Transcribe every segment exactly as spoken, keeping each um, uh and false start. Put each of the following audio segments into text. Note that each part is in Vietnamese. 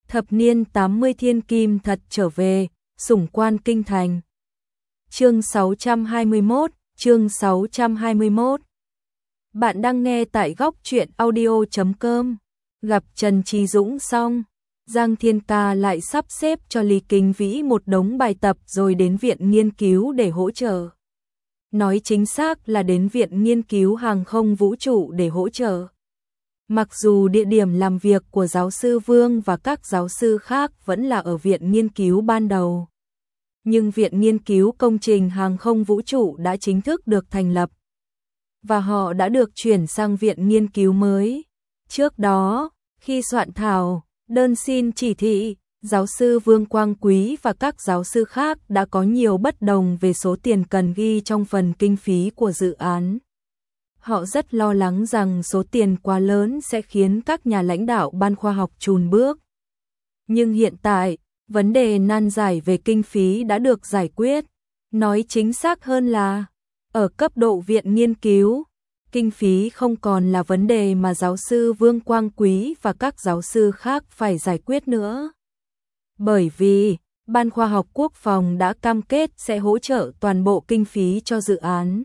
Thập niên tám mươi thiên kim thật trở về, sủng quan kinh thành. Chương sáu trăm hai mươi mốt, chương sáu trăm hai mươi mốt. Bạn đang nghe tại góc truyện audio chấm com. Gặp Trần Trí Dũng xong, Giang Thiên Ca lại sắp xếp cho Lý Kính Vĩ một đống bài tập rồi đến viện nghiên cứu để hỗ trợ. Nói chính xác là đến viện nghiên cứu hàng không vũ trụ để hỗ trợ. Mặc dù địa điểm làm việc của giáo sư Vương và các giáo sư khác vẫn là ở viện nghiên cứu ban đầu, nhưng viện nghiên cứu công trình hàng không vũ trụ đã chính thức được thành lập, và họ đã được chuyển sang viện nghiên cứu mới. Trước đó, khi soạn thảo đơn xin chỉ thị, giáo sư Vương Quang Quý và các giáo sư khác đã có nhiều bất đồng về số tiền cần ghi trong phần kinh phí của dự án. Họ rất lo lắng rằng số tiền quá lớn sẽ khiến các nhà lãnh đạo ban khoa học chùn bước. Nhưng hiện tại, vấn đề nan giải về kinh phí đã được giải quyết. Nói chính xác hơn là, ở cấp độ viện nghiên cứu, kinh phí không còn là vấn đề mà giáo sư Vương Quang Quý và các giáo sư khác phải giải quyết nữa. Bởi vì, Ban khoa học quốc phòng đã cam kết sẽ hỗ trợ toàn bộ kinh phí cho dự án.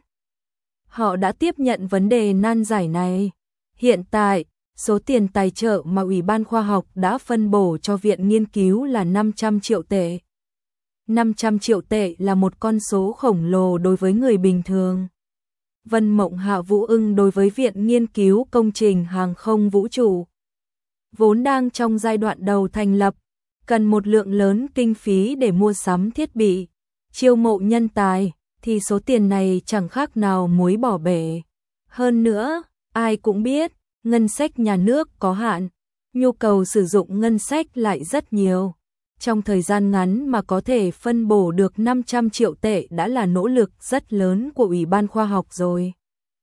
Họ đã tiếp nhận vấn đề nan giải này. Hiện tại, số tiền tài trợ mà Ủy ban khoa học đã phân bổ cho viện nghiên cứu là năm trăm triệu tệ. năm trăm triệu tệ là một con số khổng lồ đối với người bình thường. Vân Mộng Hạ Vũ Ưng đối với viện nghiên cứu công trình hàng không vũ trụ, vốn đang trong giai đoạn đầu thành lập, cần một lượng lớn kinh phí để mua sắm thiết bị, chiêu mộ nhân tài, thì số tiền này chẳng khác nào muối bỏ bể. Hơn nữa, ai cũng biết, ngân sách nhà nước có hạn, nhu cầu sử dụng ngân sách lại rất nhiều. Trong thời gian ngắn mà có thể phân bổ được năm trăm triệu tệ đã là nỗ lực rất lớn của Ủy ban khoa học rồi.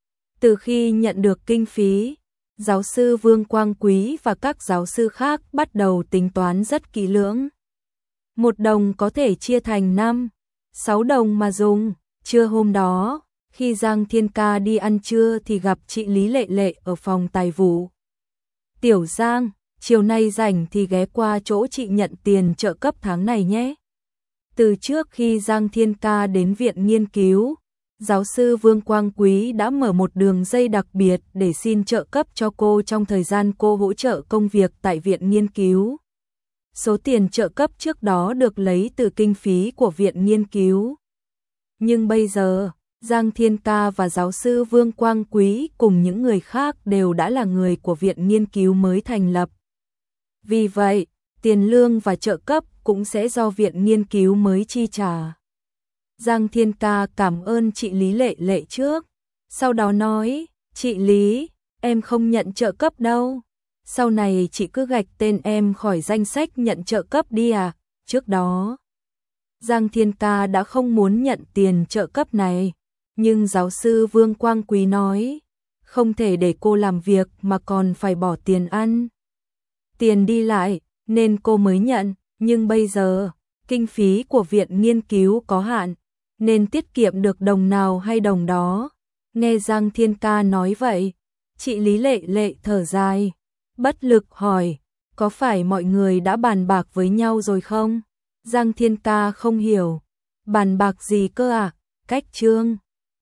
Từ khi nhận được kinh phí, giáo sư Vương Quang Quý và các giáo sư khác bắt đầu tính toán rất kỹ lưỡng. Một đồng có thể chia thành năm, sáu đồng mà dùng. Trưa hôm đó, khi Giang Thiên Ca đi ăn trưa thì gặp chị Lý Lệ Lệ ở phòng tài vụ. Tiểu Giang, chiều nay rảnh thì ghé qua chỗ chị nhận tiền trợ cấp tháng này nhé. Từ trước khi Giang Thiên Ca đến viện nghiên cứu, giáo sư Vương Quang Quý đã mở một đường dây đặc biệt để xin trợ cấp cho cô trong thời gian cô hỗ trợ công việc tại viện nghiên cứu. Số tiền trợ cấp trước đó được lấy từ kinh phí của viện nghiên cứu. Nhưng bây giờ, Giang Thiên Ca và giáo sư Vương Quang Quý cùng những người khác đều đã là người của viện nghiên cứu mới thành lập. Vì vậy, tiền lương và trợ cấp cũng sẽ do viện nghiên cứu mới chi trả. Giang Thiên Ca cảm ơn chị Lý Lệ Lệ trước, sau đó nói, chị Lý, em không nhận trợ cấp đâu. Sau này chị cứ gạch tên em khỏi danh sách nhận trợ cấp đi à, trước đó. Giang Thiên Ca đã không muốn nhận tiền trợ cấp này, nhưng giáo sư Vương Quang Quý nói, không thể để cô làm việc mà còn phải bỏ tiền ăn, tiền đi lại, nên cô mới nhận, nhưng bây giờ, kinh phí của viện nghiên cứu có hạn, nên tiết kiệm được đồng nào hay đồng đó. Nghe Giang Thiên Ca nói vậy, chị Lý Lệ Lệ thở dài, bất lực hỏi, có phải mọi người đã bàn bạc với nhau rồi không? Giang Thiên Ca không hiểu, bàn bạc gì cơ à? Cách chương